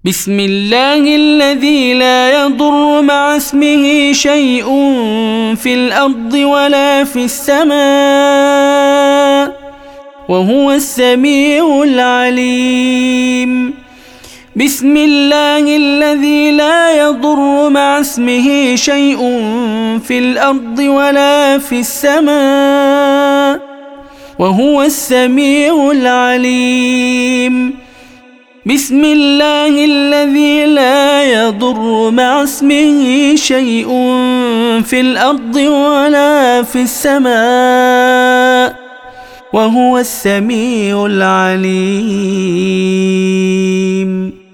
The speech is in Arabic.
بسم الله الذي لا يضر مع اسمه شيء في الأرض ولا في السماء وهو السميع العليم. بسم الله الذي لا يضر مع اسمه شيء في الأرض ولا في السماء وهو السميع العليم. بسم الله الذي لا يضر مع اسمه شيء في الأرض ولا في السماء وهو السميع العليم.